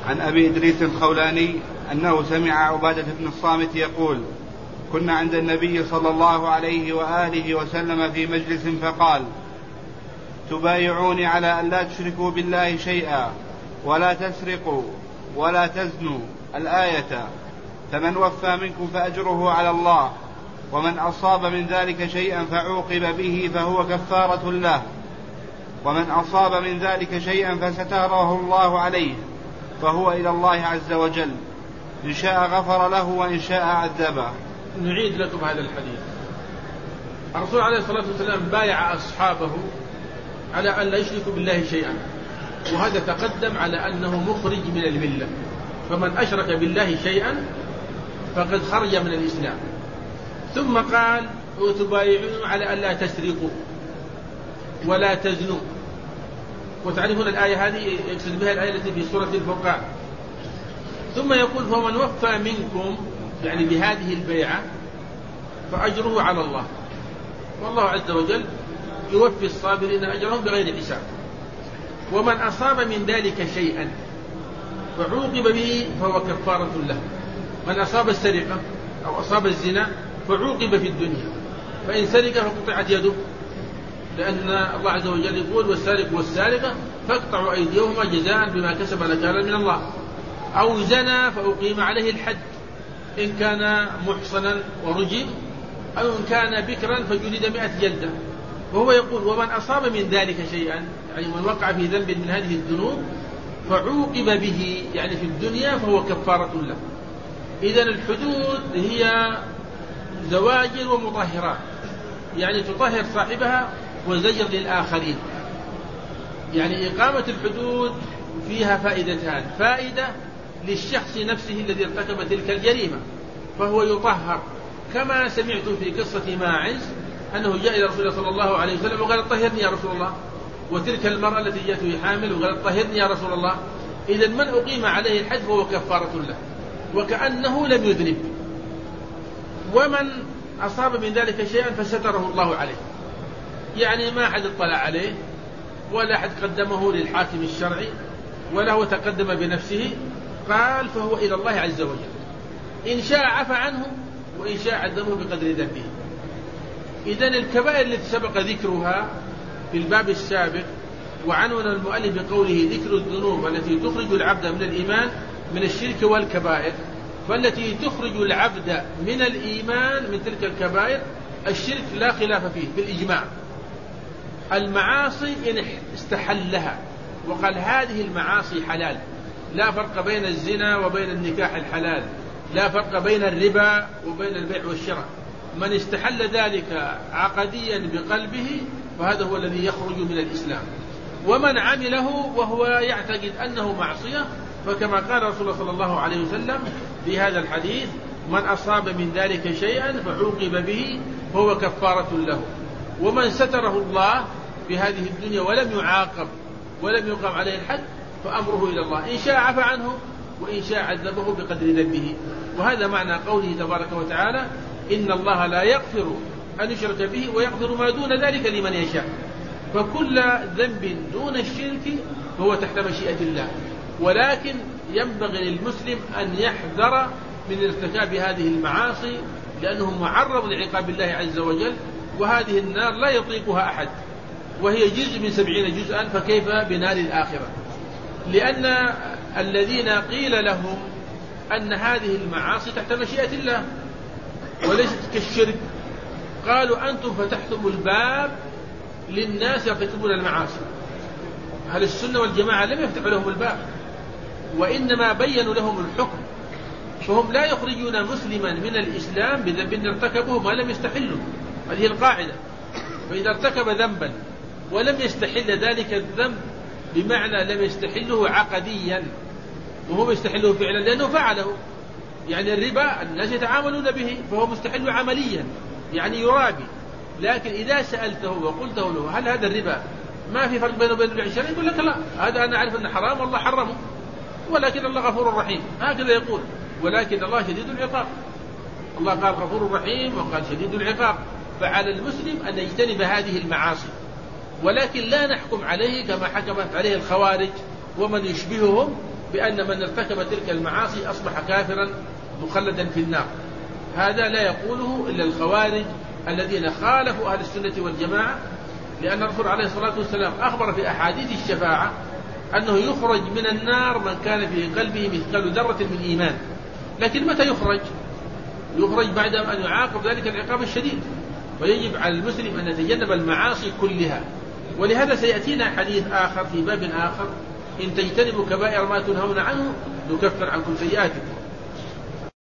عن أبي إدريس الخولاني أنه سمع عبادة بن الصامت يقول: كنا عند النبي صلى الله عليه وآله وسلم في مجلس فقال: تبايعوني على أن لا تشركوا بالله شيئا ولا تسرقوا ولا تزنوا الآية، فمن وفى منكم فأجره على الله، ومن أصاب من ذلك شيئا فعوقب به فهو كفارة له، ومن أصاب من ذلك شيئا فستره الله عليه فهو إلى الله عز وجل، إن شاء غفر له وإن شاء عذبه. نعيد لكم هذا الحديث. الرسول عليه الصلاة والسلام بايع أصحابه على أن لا يشركوا بالله شيئا، وهذا تقدم على أنه مخرج من الملة، فمن أشرك بالله شيئا فقد خرج من الإسلام. ثم قال: وتبايعون على أن لا تسرقوا ولا تزنوا. وتعرفون الآية هذه يقصد بها الآية التي في سورة الفرقان. ثم يقول: فمن وفى منكم، يعني بهذه البيعة، فأجره على الله، والله عز وجل يوفي الصابرين أجرهم بغير حساب. ومن أصاب من ذلك شيئا فعوقب به فهو كفارة له. من أصاب السرقة أو أصاب الزنا فعوقب في الدنيا، فإن سرق فقطعت يده، لأن الله عز وجل يقول: والسارق والسارقة فاقطعوا أيديهما جزاء بما كسب نكالا من الله. أو زنى فأقيم عليه الحد إن كان محصنا ورجم، أو إن كان بكرا فجلد 100 جلدة. وهو يقول: ومن أصاب من ذلك شيئا، يعني من وقع في ذنب من هذه الذنوب فعوقب به، يعني في الدنيا، فهو كفارة له. إذن الحدود هي زواجر ومطهرات، يعني تطهر صاحبها وزجر للآخرين. يعني إقامة الحدود فيها فائدتان: فائدة للشخص نفسه الذي ارتكب تلك الجريمة فهو يطهر، كما سمعت في قصة ماعز أنه جاء إلى رسول الله صلى الله عليه وسلم وقال: طهرني يا رسول الله. وتلك المرأة التي جاءته حامل وقالت: طهرني يا رسول الله. إذن من أقيم عليه الحد فهو كفارة له وكأنه لم يذنب. ومن أصاب من ذلك شيئا فستره الله عليه، يعني ما أحد اطلع عليه ولا أحد قدمه للحاكم الشرعي ولا هو تقدم بنفسه، قال: فهو إلى الله عز وجل، إن شاء عفى عنه وإن شاء عذبه بقدر ذنبه. إذن الكبائر التي سبق ذكرها في الباب السابق، وعنون المؤلف بقوله: ذكر الذنوب التي تخرج العبد من الإيمان من الشرك والكبائر. فالتي تخرج العبد من الإيمان من تلك الكبائر الشرك لا خلاف فيه بالإجماع. المعاصي إن استحلها وقال هذه المعاصي حلال، لا فرق بين الزنا وبين النكاح الحلال، لا فرق بين الربا وبين البيع والشراء. من استحل ذلك عقديا بقلبه فهذا هو الذي يخرج من الإسلام. ومن عمله وهو يعتقد أنه معصية، فكما قال رسول الله صلى الله عليه وسلم في هذا الحديث: من أصاب من ذلك شيئا فعوقب به فهو كفارة له. ومن ستره الله في هذه الدنيا ولم يعاقب ولم يقام عليه الحد فأمره إلى الله، إن شاء عفى عنه وإن شاء عذبه بقدر ذنبه. وهذا معنى قوله تبارك وتعالى: إن الله لا يغفر أن يشرك به ويغفر ما دون ذلك لمن يشاء. فكل ذنب دون الشرك هو تحت مشيئة الله، ولكن ينبغي للمسلم أن يحذر من ارتكاب هذه المعاصي، لأنه معرض لعقاب الله عز وجل، وهذه النار لا يطيقها أحد، وهي جزء من 70 جزءا، فكيف بنار الآخرة؟ لأن الذين قيل لهم أن هذه المعاصي تحت مشيئة الله وليست كالشرك، قالوا: أنتم فتحتم الباب للناس يرتكبون المعاصي. أهل السنة والجماعة لم يفتحوا لهم الباب، وإنما بينوا لهم الحكم، فهم لا يخرجون مسلما من الإسلام بذنب ارتكبه ما لم يستحله. هذه القاعدة. فإذا ارتكب ذنبا ولم يستحل ذلك الذنب، بمعنى لم يستحله عقديا، وهو يستحله فعلا لأنه فعله. يعني الربا الناس يتعاملون به فهو مستحل عمليا، يعني يرابي. لكن إذا سألته وقلته له: هل هذا الربا ما في فرق بينه وبين البيع والشراء؟ يقول لك: لا، هذا أنا أعرف أنه حرام والله حرمه، ولكن الله غفور رحيم. هكذا يقول. ولكن الله شديد العقاب. الله قال غفور رحيم وقال شديد العقاب. فعلى المسلم أن يجتنب هذه المعاصي، ولكن لا نحكم عليه كما حكمت عليه الخوارج ومن يشبههم بأن من ارتكب تلك المعاصي أصبح كافرا مخلدا في النار. هذا لا يقوله إلا الخوارج الذين خالفوا أهل السنة والجماعة، لأن الرسول عليه الصلاة والسلام أخبر في أحاديث الشفاعة أنه يخرج من النار من كان في قلبه مثقال ذرة من إيمان. لكن متى يخرج؟ يخرج بعد أن يعاقب ذلك العقاب الشديد. ويجب على المسلم أن يتجنب المعاصي كلها. ولهذا سيأتينا حديث آخر في باب آخر: إن تجتنبوا كبائر ما تنهون عنه نكفر عنكم سيئاتكم.